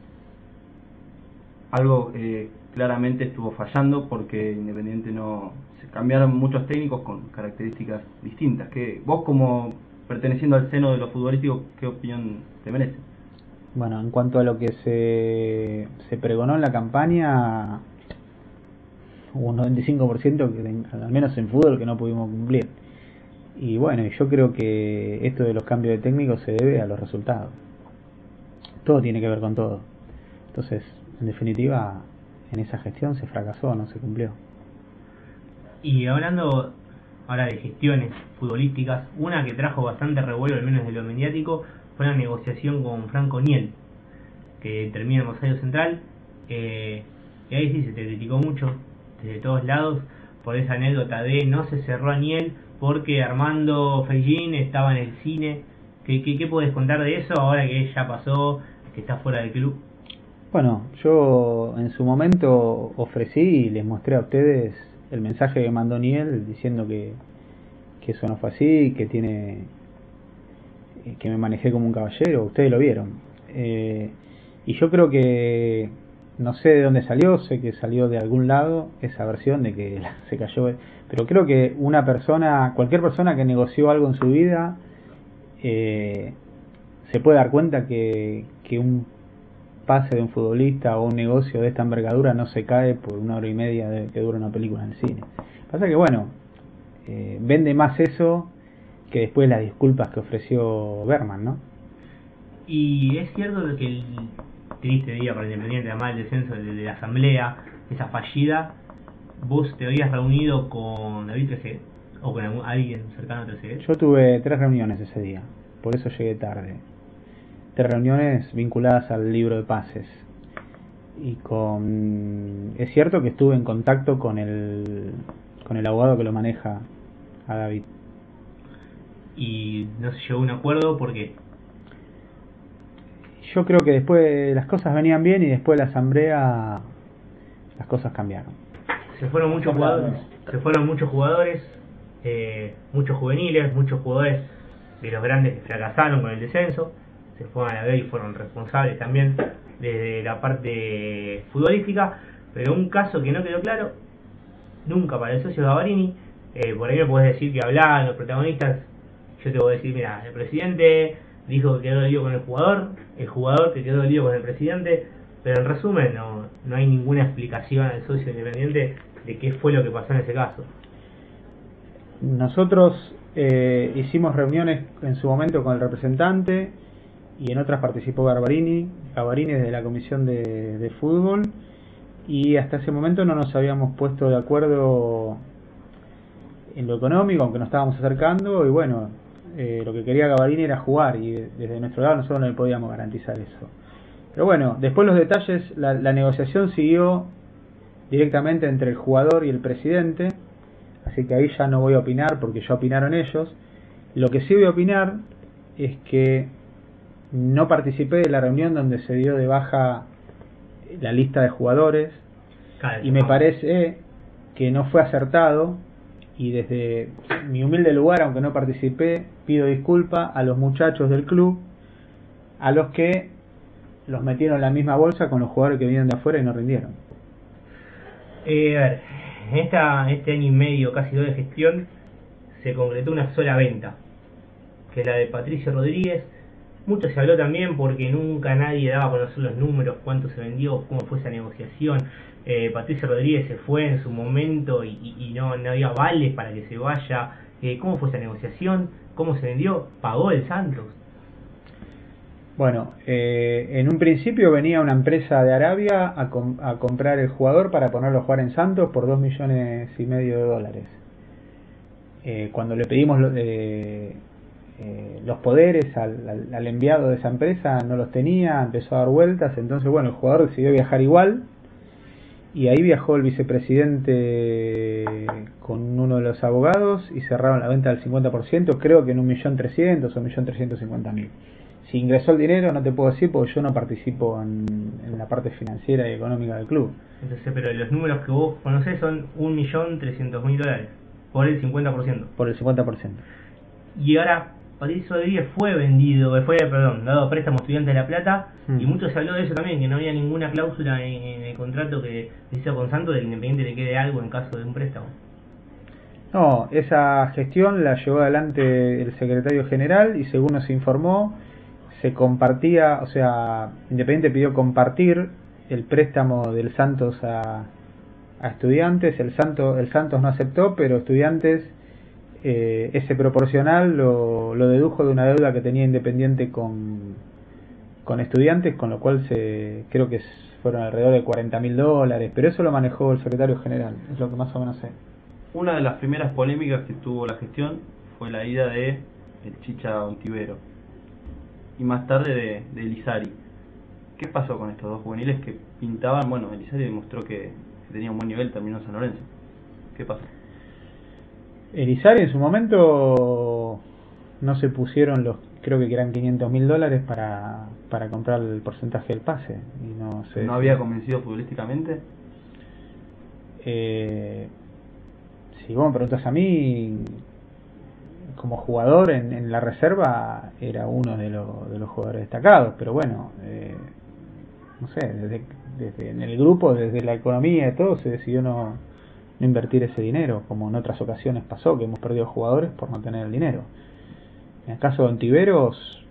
Algo claramente estuvo fallando porque Independiente no... se cambiaron muchos técnicos con características distintas. Que vos, como perteneciendo al seno de lo futbolístico, ¿qué opinión te merece? Bueno, en cuanto a lo que se pregonó en la campaña, hubo un 95% que, al menos en fútbol, que no pudimos cumplir. Y bueno, yo creo que esto de los cambios de técnicos se debe a los resultados. Todo tiene que ver con todo. Entonces, en definitiva, en esa gestión se fracasó, no se cumplió. Y hablando ahora de gestiones futbolísticas, una que trajo bastante revuelo, al menos de lo mediático, fue la negociación con Franco Niel, que termina en Rosario Central, y ahí sí se te criticó mucho, desde todos lados, por esa anécdota de no se cerró a Niel porque Armando Feijin estaba en el cine. ¿Qué podés contar de eso ahora que ya pasó, que está fuera del club? Bueno, yo en su momento ofrecí y les mostré a ustedes el mensaje que mandó Niel diciendo que eso no fue así, que me manejé como un caballero. Ustedes lo vieron. Y yo creo que, no sé de dónde salió, sé que salió de algún lado esa versión de que se cayó, pero creo que cualquier persona que negoció algo en su vida se puede dar cuenta que un pase de un futbolista o un negocio de esta envergadura no se cae por 1 hora y media que dura una película en el cine. Pasa que bueno, vende más eso que después las disculpas que ofreció Berman, ¿no? Y es cierto que el triste día para Independiente, además del descenso de la asamblea, esa fallida, vos te habías reunido con David Trezeguet o con alguien cercano a Trezeguet. Yo tuve 3 reuniones ese día, por eso llegué tarde. 3 reuniones vinculadas al libro de pases. Y es cierto que estuve en contacto con el abogado que lo maneja a David. Y no se llegó a un acuerdo porque yo creo que después las cosas venían bien y después de la asamblea las cosas cambiaron. Se fueron muchos jugadores, muchos juveniles, muchos jugadores de los grandes que fracasaron con el descenso, se fueron a la B y fueron responsables también desde la parte futbolística, pero un caso que no quedó claro nunca para el socio Gavarini. Por ahí me podés decir que hablaban los protagonistas, yo te voy a decir, mira, el presidente dijo que quedó dolido con el jugador que quedó dolido con el presidente, pero en resumen no hay ninguna explicación al socio independiente de qué fue lo que pasó en ese caso. Nosotros hicimos reuniones en su momento con el representante y en otras participó Gavarini desde la comisión de fútbol, y hasta ese momento no nos habíamos puesto de acuerdo en lo económico, aunque nos estábamos acercando, y bueno, lo que quería Gavarini era jugar y desde nuestro lado nosotros no le podíamos garantizar eso. Pero bueno, después los detalles, la negociación siguió directamente entre el jugador y el presidente, así que ahí ya no voy a opinar porque ya opinaron ellos. Lo que sí voy a opinar es que no participé de la reunión donde se dio de baja la lista de jugadores y me parece que no fue acertado, y desde mi humilde lugar, aunque no participé, pido disculpas a los muchachos del club, a los que los metieron en la misma bolsa con los jugadores que vinieron de afuera y no rindieron. A ver, en este año y medio, casi 2 de gestión, se concretó una sola venta, que es la de Patricio Rodríguez. Mucho se habló también porque nunca nadie daba a conocer los números, cuánto se vendió, cómo fue esa negociación. Patricio Rodríguez se fue en su momento y no había vales para que se vaya. ¿Cómo fue esa negociación? ¿Cómo se vendió? ¿Pagó el Santos? Bueno, en un principio venía una empresa de Arabia a comprar el jugador para ponerlo a jugar en Santos por $2,5 millones. Cuando le pedimos los poderes al enviado de esa empresa, no los tenía, empezó a dar vueltas, entonces bueno, el jugador decidió viajar igual, y ahí viajó el vicepresidente con uno de los abogados y cerraron la venta del 50%, creo que en 1.300.000 o 1.350.000. si ingresó el dinero no te puedo decir porque yo no participo en la parte financiera y económica del club. Entonces, pero los números que vos conocés son $1.300.000 por el 50%. Por el 50%. Y ahora Patricio Rodríguez fue dado préstamo a Estudiantes de La Plata, y mucho se habló de eso también, que no había ninguna cláusula en el contrato que hizo con Santos de que Independiente le quede algo en caso de un préstamo. No, esa gestión la llevó adelante el secretario general y según nos informó, se compartía, o sea, Independiente pidió compartir el préstamo del Santos a Estudiantes, el Santos no aceptó, pero Estudiantes ese proporcional lo dedujo de una deuda que tenía Independiente con Estudiantes, con lo cual creo que fueron alrededor de $40.000, pero eso lo manejó el secretario general, es lo que más o menos sé. Una de las primeras polémicas que tuvo la gestión fue la ida de el Chicha Ontivero y más tarde de Elizari. ¿Qué pasó con estos dos juveniles que pintaban? Bueno, Elizari demostró que tenía un buen nivel, terminó en San Lorenzo. ¿Qué pasó? Elizari en su momento no se pusieron creo que eran $500.000 para comprar el porcentaje del pase y no sé. ¿No había convencido futbolísticamente? Si vos me preguntas a mí, como jugador en la reserva era uno de los jugadores destacados, pero bueno, no sé, desde en el grupo, desde la economía y todo, se decidió no invertir ese dinero, como en otras ocasiones pasó, que hemos perdido jugadores por no tener el dinero. En el caso de Ontiveros,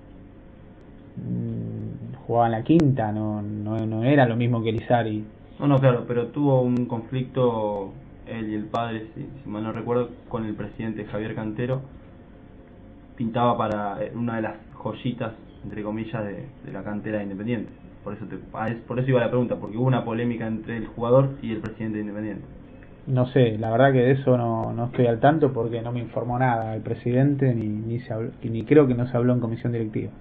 jugaba en la quinta, no era lo mismo que Elizari. No, claro, pero tuvo un conflicto él y el padre, si mal no recuerdo, con el presidente Javier Cantero. Pintaba para una de las joyitas, entre comillas, de la cantera de Independiente. Por eso iba la pregunta, porque hubo una polémica entre el jugador y el presidente de Independiente. No sé, la verdad que de eso no estoy al tanto porque no me informó nada el presidente, ni creo que no se habló en comisión directiva.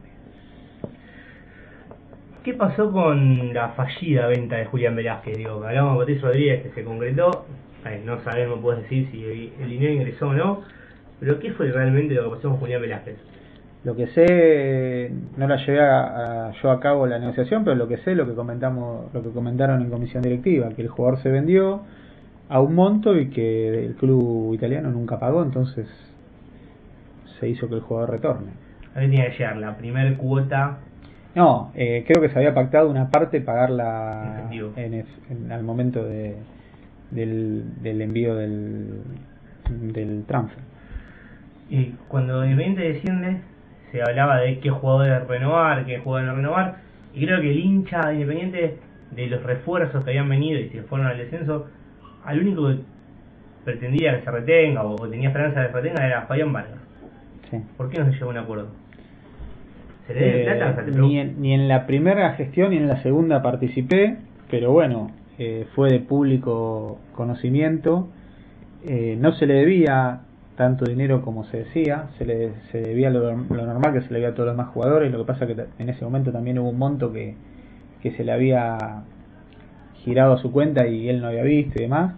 ¿Qué pasó con la fallida venta de Julián Velázquez? Digo, hablamos de Patricio Rodríguez que se concretó, no sabemos, puedes decir si el dinero ingresó o no, pero ¿qué fue realmente lo que pasó con Julián Velázquez? Lo que sé, no la llevé yo a cabo la negociación, pero lo que sé, lo que comentaron en comisión directiva, que el jugador se vendió a un monto y que el club italiano nunca pagó, entonces se hizo que el jugador retorne. A ver, tenía que llegar la primer cuota. No, creo que se había pactado una parte pagarla al momento del envío del transfer. Y cuando Independiente desciende, se hablaba de qué jugadores renovar, qué jugadores no renovar, y creo que el hincha de Independiente, de los refuerzos que habían venido y se fueron al descenso, al único que pretendía que se retenga o tenía esperanza de que se retenga era Fabián Vargas. Sí. ¿Por qué no se llegó a un acuerdo? ¿Se le debe plata? Ni en la primera gestión ni en la segunda participé, pero bueno, fue de público conocimiento. No se le debía tanto dinero como se decía, se debía lo normal que se le debía a todos los demás jugadores. Lo que pasa que en ese momento también hubo un monto que se le había girado a su cuenta y él no había visto y demás,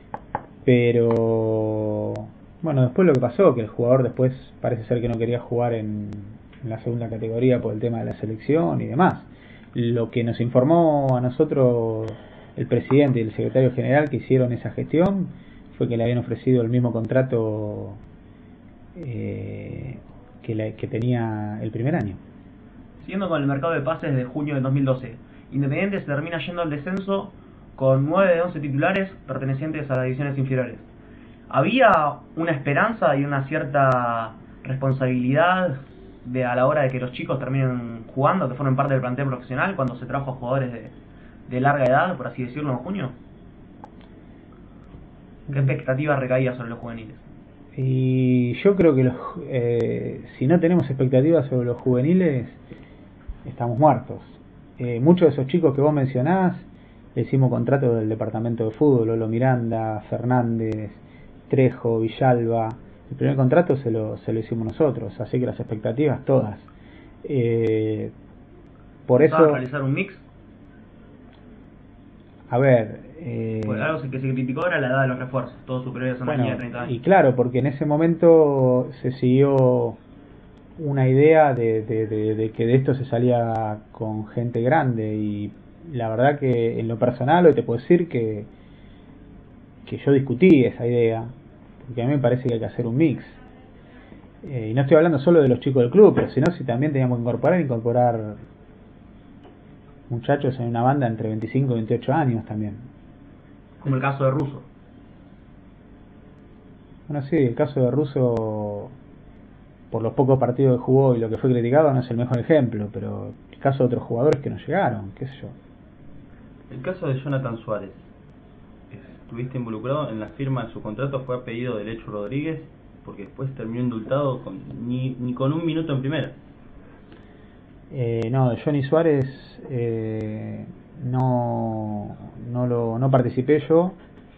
pero bueno, después lo que pasó, que el jugador después parece ser que no quería jugar en la segunda categoría por el tema de la selección y demás. Lo que nos informó a nosotros el presidente y el secretario general que hicieron esa gestión fue que le habían ofrecido el mismo contrato que tenía el primer año. Siguiendo con el mercado de pases de junio de 2012, Independiente se termina yendo al descenso con 9 de 11 titulares pertenecientes a las divisiones inferiores. ¿Había una esperanza y una cierta responsabilidad a la hora de que los chicos terminen jugando, que formen parte del plantel profesional, cuando se trajo a jugadores de larga edad, por así decirlo, en junio? ¿Qué expectativa recaía sobre los juveniles? Y yo creo que si no tenemos expectativas sobre los juveniles, estamos muertos. Muchos de esos chicos que vos mencionás, le hicimos contrato del departamento de fútbol, Lolo Miranda, Fernández, Trejo, Villalba. El primer contrato se lo hicimos nosotros, así que las expectativas todas. Por eso realizar un mix. A ver, algo que se criticó era la edad de los refuerzos, todos superiores a una niña de 30 años. Y claro, porque en ese momento se siguió una idea de que de esto se salía con gente grande, y la verdad que en lo personal hoy te puedo decir que yo discutí esa idea, porque a mí me parece que hay que hacer un mix. Y no estoy hablando solo de los chicos del club, pero si también teníamos que incorporar muchachos en una banda entre 25 y 28 años también. Como el caso de Russo. Bueno, sí, el caso de Russo, por los pocos partidos que jugó y lo que fue criticado, no es el mejor ejemplo, pero el caso de otros jugadores que no llegaron, qué sé yo. El caso de Jonathan Suárez. Estuviste involucrado en la firma de su contrato, fue a pedido de Lechu Rodríguez, porque después terminó indultado ni con un minuto en primera. No, de Johnny Suárez no participé yo,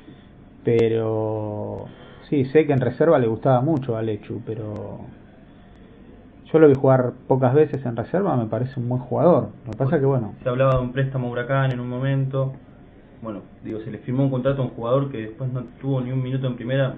pero sí, sé que en reserva le gustaba mucho a Lechu, pero yo lo vi jugar pocas veces en reserva, me parece un buen jugador. Lo que pasa que bueno... Se hablaba de un préstamo a Huracán en un momento. Bueno, digo, se le firmó un contrato a un jugador que después no tuvo ni un minuto en primera.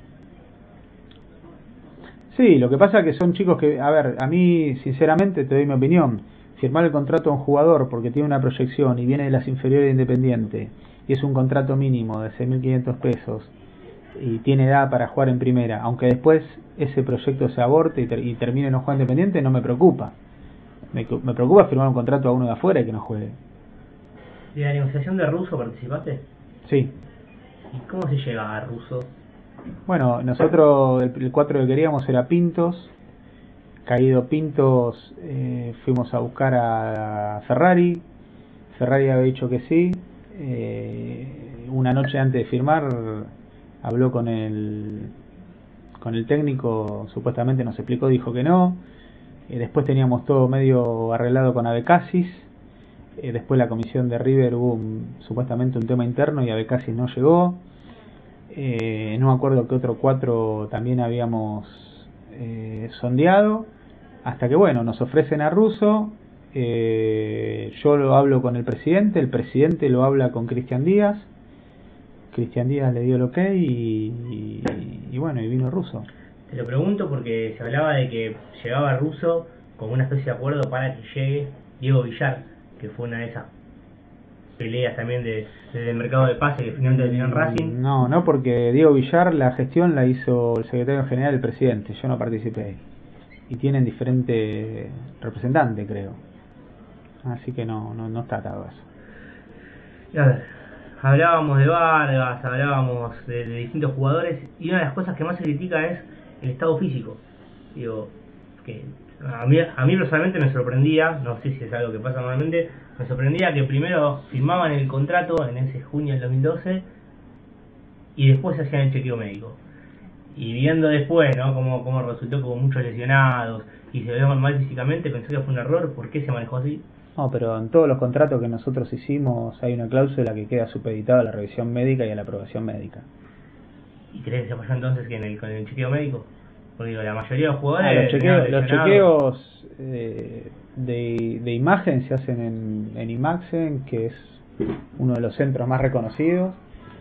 Sí, lo que pasa que son chicos que, a ver, a mí sinceramente te doy mi opinión, firmar el contrato a un jugador porque tiene una proyección y viene de las inferiores de Independiente y es un contrato mínimo de 6.500 pesos y tiene edad para jugar en primera, aunque después ese proyecto se aborte y termine no jugando Independiente, no me preocupa. Me preocupa firmar un contrato a uno de afuera y que no juegue. ¿De la negociación de Russo participaste? Sí. ¿Y cómo se llega a Russo? Bueno, nosotros el 4 que queríamos era Pintos. Caído Pintos, fuimos a buscar a Ferrari. Ferrari había dicho que sí. Una noche antes de firmar habló con el técnico, supuestamente nos explicó, dijo que no. Después teníamos todo medio arreglado con Abecasis. Después la comisión de River hubo supuestamente un tema interno y Abecasis no llegó. No me acuerdo que otro 4 también habíamos sondeado, hasta que bueno, nos ofrecen a Russo. Yo lo hablo con el presidente lo habla con Cristian Díaz le dio el ok y bueno, y vino Russo. Te lo pregunto porque se hablaba de que llegaba Russo con una especie de acuerdo para que llegue Diego Villar, que fue una de esas peleas también del mercado de pase que finalmente terminó en Racing. No, porque Diego Villar la gestión la hizo el secretario general del presidente, yo no participé. Y tienen diferente representante, creo. Así que no está atado a eso. A ver, hablábamos de Vargas, hablábamos de distintos jugadores, y una de las cosas que más se critica es el estado físico. Digo, que a mí personalmente me sorprendía, no sé si es algo que pasa normalmente, me sorprendía que primero firmaban el contrato en ese junio del 2012 y después hacían el chequeo médico. Y viendo después, ¿no?, cómo resultó con muchos lesionados y se veía mal físicamente, pensé que fue un error. ¿Por qué se manejó así? No, pero en todos los contratos que nosotros hicimos hay una cláusula que queda supeditada a la revisión médica y a la aprobación médica. ¿Y crees que se apoyó entonces con el chequeo médico? Porque digo, la mayoría de los jugadores... Los chequeos de imagen se hacen en Imaxen, que es uno de los centros más reconocidos.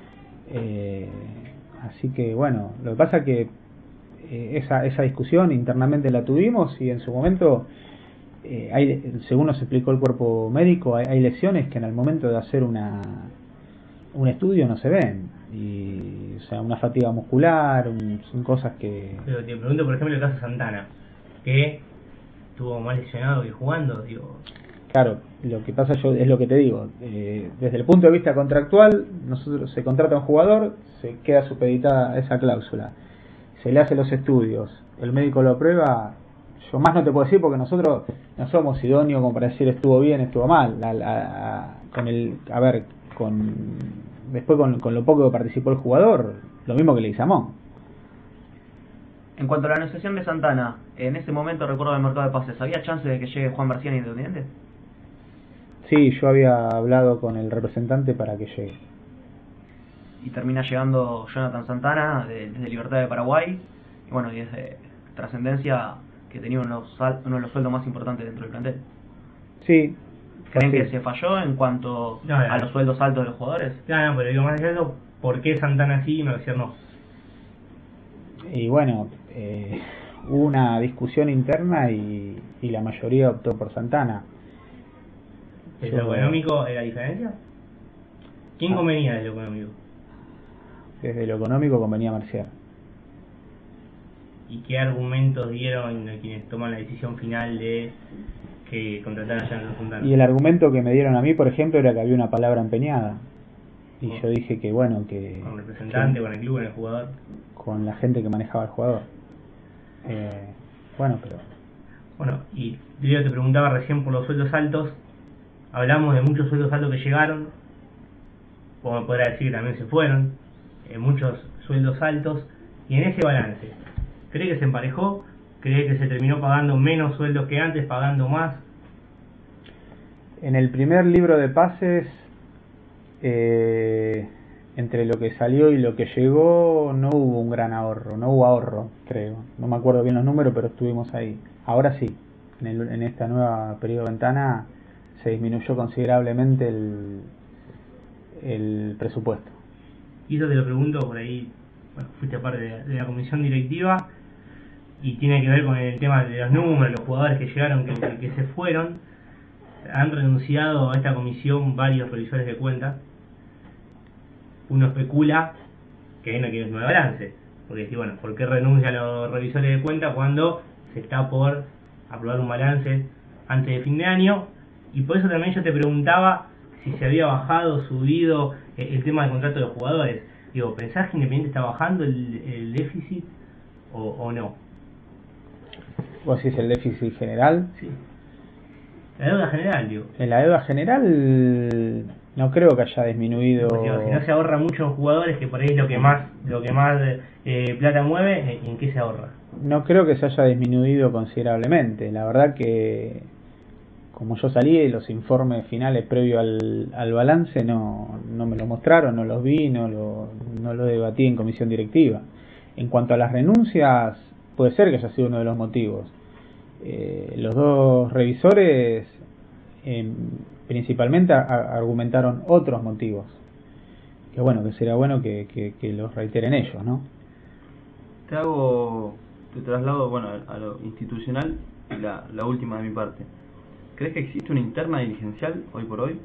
Así que bueno, lo que pasa que esa discusión internamente la tuvimos y en su momento, según nos explicó el cuerpo médico, hay lesiones que en el momento de hacer un estudio no se ven. Y, o sea, una fatiga muscular, son cosas que... Pero te pregunto, por ejemplo, el caso de Santana, que estuvo más lesionado que jugando, digo... Claro, lo que pasa es lo que te digo, desde el punto de vista contractual, nosotros se contrata a un jugador, se queda supeditada esa cláusula, se le hace los estudios, el médico lo aprueba. Yo más no te puedo decir porque nosotros no somos idóneos como para decir estuvo bien, estuvo mal. Después con lo poco que participó el jugador, lo mismo que le dice Amón. En cuanto a la negociación de Santana, en ese momento recuerdo del mercado de pases, ¿había chance de que llegue Juan Barciani a Independiente? Sí, yo había hablado con el representante para que llegue. Y termina llegando Jonathan Santana desde Libertad de Paraguay, y bueno, y desde Trascendencia, que tenía uno de los sueldos más importantes dentro del plantel. Sí. ¿Creen que se falló en cuanto a los sueldos altos de los jugadores? No, pero digo, más allá de eso, ¿por qué Santana sí y Mercier no? Y bueno, hubo una discusión interna y la mayoría optó por Santana. ¿Desde lo económico era diferencia? ¿Quién convenía desde lo económico? Desde lo económico convenía Marcial. ¿Y qué argumentos dieron a quienes toman la decisión final de que contrataran a Jonathan Santana? Y el argumento que me dieron a mí, por ejemplo, era que había una palabra empeñada. Y yo dije que bueno, que... ¿Con el representante, con el club, con el jugador? Con la gente que manejaba el jugador. Bueno, pero... Bueno, y yo te preguntaba recién por los sueldos altos. Hablamos de muchos sueldos altos que llegaron, como podrá decir que también se fueron, muchos sueldos altos, y en ese balance, ¿cree que se emparejó? ¿Cree que se terminó pagando menos sueldos que antes, pagando más? En el primer libro de pases, entre lo que salió y lo que llegó, no hubo un gran ahorro, no hubo ahorro, creo. No me acuerdo bien los números, pero estuvimos ahí. Ahora sí, en esta nueva periodo de ventana se disminuyó considerablemente el presupuesto. Y eso te lo pregunto por ahí, bueno, fuiste parte de la comisión directiva y tiene que ver con el tema de los números, los jugadores que llegaron, que se fueron. Han renunciado a esta comisión varios revisores de cuentas. Uno especula que no quiere un nuevo balance, porque dice, bueno, ¿por qué renuncian los revisores de cuentas cuando se está por aprobar un balance antes de fin de año? Y por eso también yo te preguntaba si se había bajado, subido el tema del contrato de los jugadores. Digo, ¿pensás que Independiente está bajando el déficit o no? ¿Vos decís el déficit general? Sí. La deuda general, digo. En la deuda general no creo que haya disminuido. Porque, si no se ahorra mucho en jugadores, que por ahí es lo que más plata mueve, ¿en qué se ahorra? No creo que se haya disminuido considerablemente. La verdad que, como yo salí, los informes finales previo al balance no me lo mostraron, no los vi, no lo debatí en comisión directiva. En cuanto a las renuncias, puede ser que haya sido uno de los motivos. Los dos revisores principalmente argumentaron otros motivos, que bueno, que será bueno que los reiteren ellos, ¿no? Te traslado, bueno, a lo institucional y la última de mi parte. ¿Crees que existe una interna dirigencial hoy por hoy?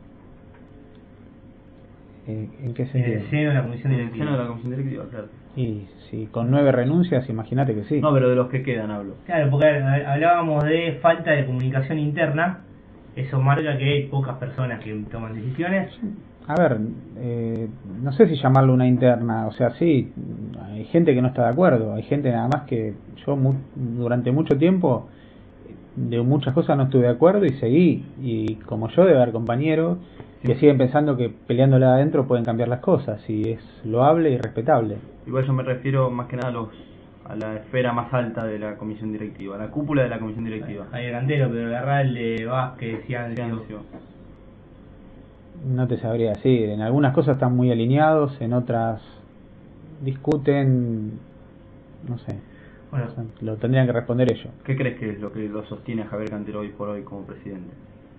¿En qué sentido? En el seno de la comisión En el directiva. seno de la comisión directiva, claro. Y si con 9 renuncias, imagínate que sí. No, pero de los que quedan hablo. Claro, porque hablábamos de falta de comunicación interna. Eso marca que hay pocas personas que toman decisiones. A ver, no sé si llamarlo una interna, o sea, sí, hay gente que no está de acuerdo, hay gente nada más que yo durante mucho tiempo de muchas cosas no estuve de acuerdo y seguí, y como yo debe haber compañeros que siguen pensando que peleándola adentro pueden cambiar las cosas, y es loable y respetable. Igual yo me refiero más que nada a la esfera más alta de la comisión directiva, a la cúpula de la comisión directiva. Hay Cantero, pero Larralde, Vázquez, Ciancio. No te sabría decir, en algunas cosas están muy alineados, en otras discuten, no sé. Bueno, o sea, lo tendrían que responder ellos. ¿Qué crees que es lo que lo sostiene a Javier Cantero hoy por hoy como presidente?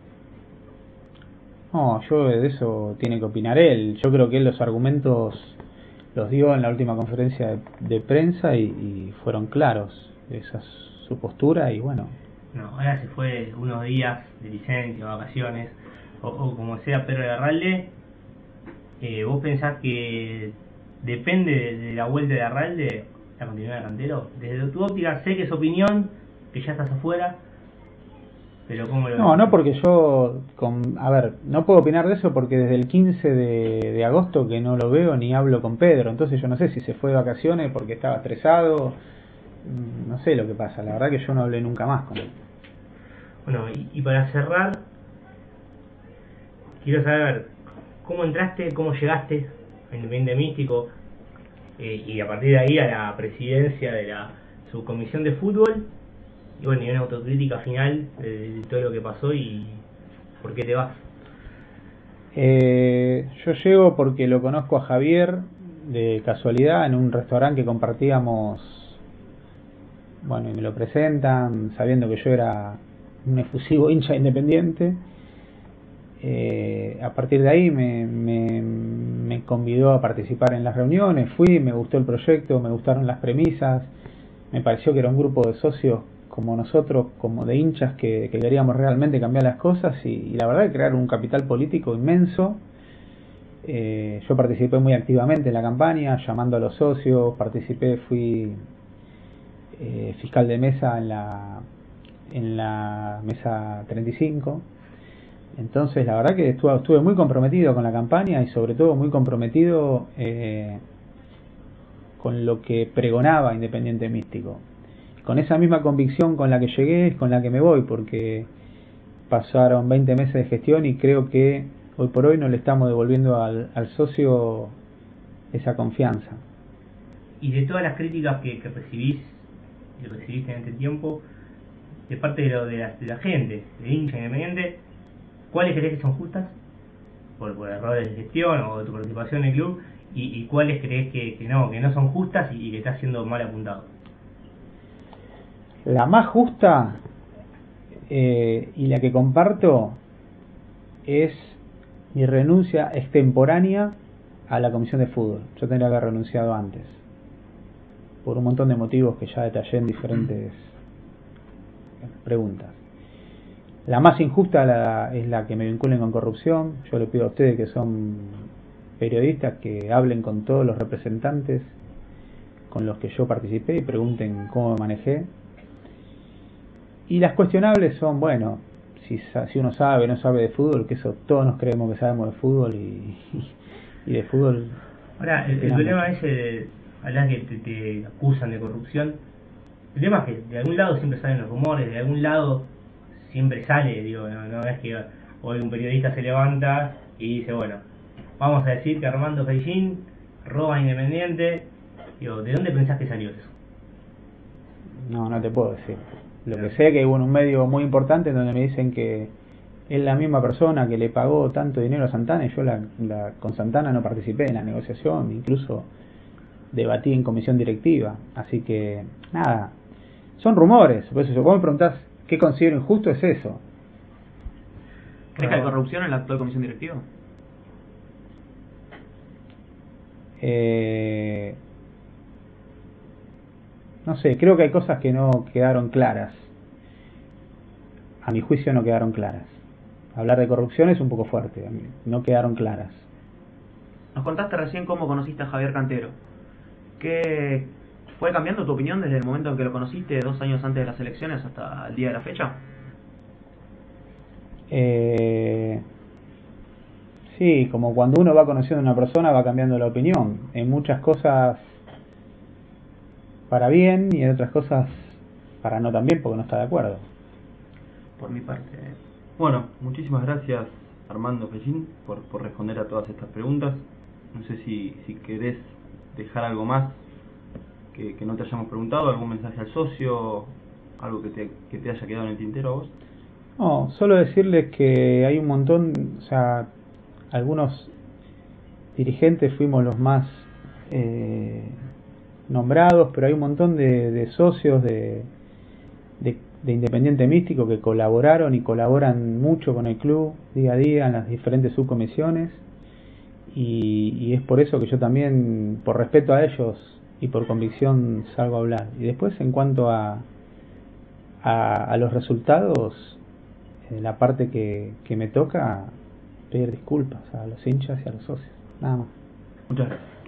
No, yo de eso tiene que opinar él. Yo creo que él los argumentos los dio en la última conferencia de prensa y fueron claros. Esa es su postura y bueno. no, ahora se fue unos días de licencia, vacaciones, o como sea Pedro Larralde. ¿Vos pensás que depende de la vuelta de Larralde la continuidad de Cantero? Desde tu óptica, sé que es opinión, que ya estás afuera, pero ¿cómo lo ves? No porque yo, a ver, no puedo opinar de eso porque desde el 15 de agosto que no lo veo ni hablo con Pedro, entonces yo no sé si se fue de vacaciones porque estaba estresado, no sé lo que pasa, la verdad que yo no hablé nunca más con él. Bueno, y para cerrar, quiero saber cómo entraste, cómo llegaste a Independiente Místico, y a partir de ahí a la presidencia de la subcomisión de fútbol, y bueno, y una autocrítica final de todo lo que pasó y por qué te vas. Yo llego porque lo conozco a Javier de casualidad en un restaurante que compartíamos, bueno, y me lo presentan sabiendo que yo era un efusivo hincha Independiente. A partir de ahí me convidó a participar en las reuniones, fui, me gustó el proyecto, me gustaron las premisas, me pareció que era un grupo de socios como nosotros, como de hinchas que queríamos realmente cambiar las cosas y la verdad que crearon un capital político inmenso. Yo participé muy activamente en la campaña, llamando a los socios, fui fiscal de mesa en la mesa 35. Entonces la verdad que estuve muy comprometido con la campaña y sobre todo muy comprometido con lo que pregonaba Independiente Místico. Con esa misma convicción con la que llegué es con la que me voy, porque pasaron 20 meses de gestión y creo que hoy por hoy no le estamos devolviendo al socio esa confianza. Y de todas las críticas que recibiste en este tiempo, de parte de la gente, de hincha independiente, ¿cuáles crees que son justas por errores de gestión o de tu participación en el club? ¿Y cuáles crees que no son justas y que está siendo mal apuntado? La más justa y la que comparto es mi renuncia extemporánea a la comisión de fútbol. Yo tendría que haber renunciado antes, por un montón de motivos que ya detallé en diferentes preguntas. La más injusta es la que me vinculen con corrupción. Yo le pido a ustedes que son periodistas que hablen con todos los representantes con los que yo participé y pregunten cómo me manejé. Y las cuestionables son, bueno, si uno sabe o no sabe de fútbol, que eso todos nos creemos que sabemos de fútbol y de fútbol. Ahora, el problema ese de hablar que te acusan de corrupción, el tema es que de algún lado siempre salen los rumores, de algún lado siempre sale, digo, no es que hoy un periodista se levanta y dice, bueno, vamos a decir que Armando Feixín roba Independiente. Digo, ¿de dónde pensás que salió eso? No te puedo decir. Lo que sé que hubo un medio muy importante donde me dicen que es la misma persona que le pagó tanto dinero a Santana y yo con Santana no participé en la negociación, incluso debatí en comisión directiva. Así que, nada, son rumores. Por eso, si vos me preguntás qué considero injusto, es eso. ¿Crees que hay corrupción en la actual comisión directiva? No sé, creo que hay cosas que no quedaron claras. A mi juicio no quedaron claras. Hablar de corrupción es un poco fuerte, no quedaron claras. Nos contaste recién cómo conociste a Javier Cantero. ¿Qué fue cambiando tu opinión desde el momento en que lo conociste 2 años antes de las elecciones hasta el día de la fecha? Sí, como cuando uno va conociendo a una persona va cambiando la opinión. En muchas cosas para bien y en otras cosas para no tan bien porque no está de acuerdo. Por mi parte. Bueno, muchísimas gracias Armando Feixín por responder a todas estas preguntas. No sé si querés dejar algo más que no te hayamos preguntado, algún mensaje al socio, algo que te haya quedado en el tintero a vos. No, solo decirles que hay un montón, o sea, algunos dirigentes fuimos los más nombrados, pero hay un montón de socios de Independiente Místico que colaboraron y colaboran mucho con el club día a día en las diferentes subcomisiones y es por eso que yo también, por respeto a ellos y por convicción, salgo a hablar. Y después, en cuanto a los resultados, la parte que me toca, pedir disculpas a los hinchas y a los socios, nada más. Muchas gracias.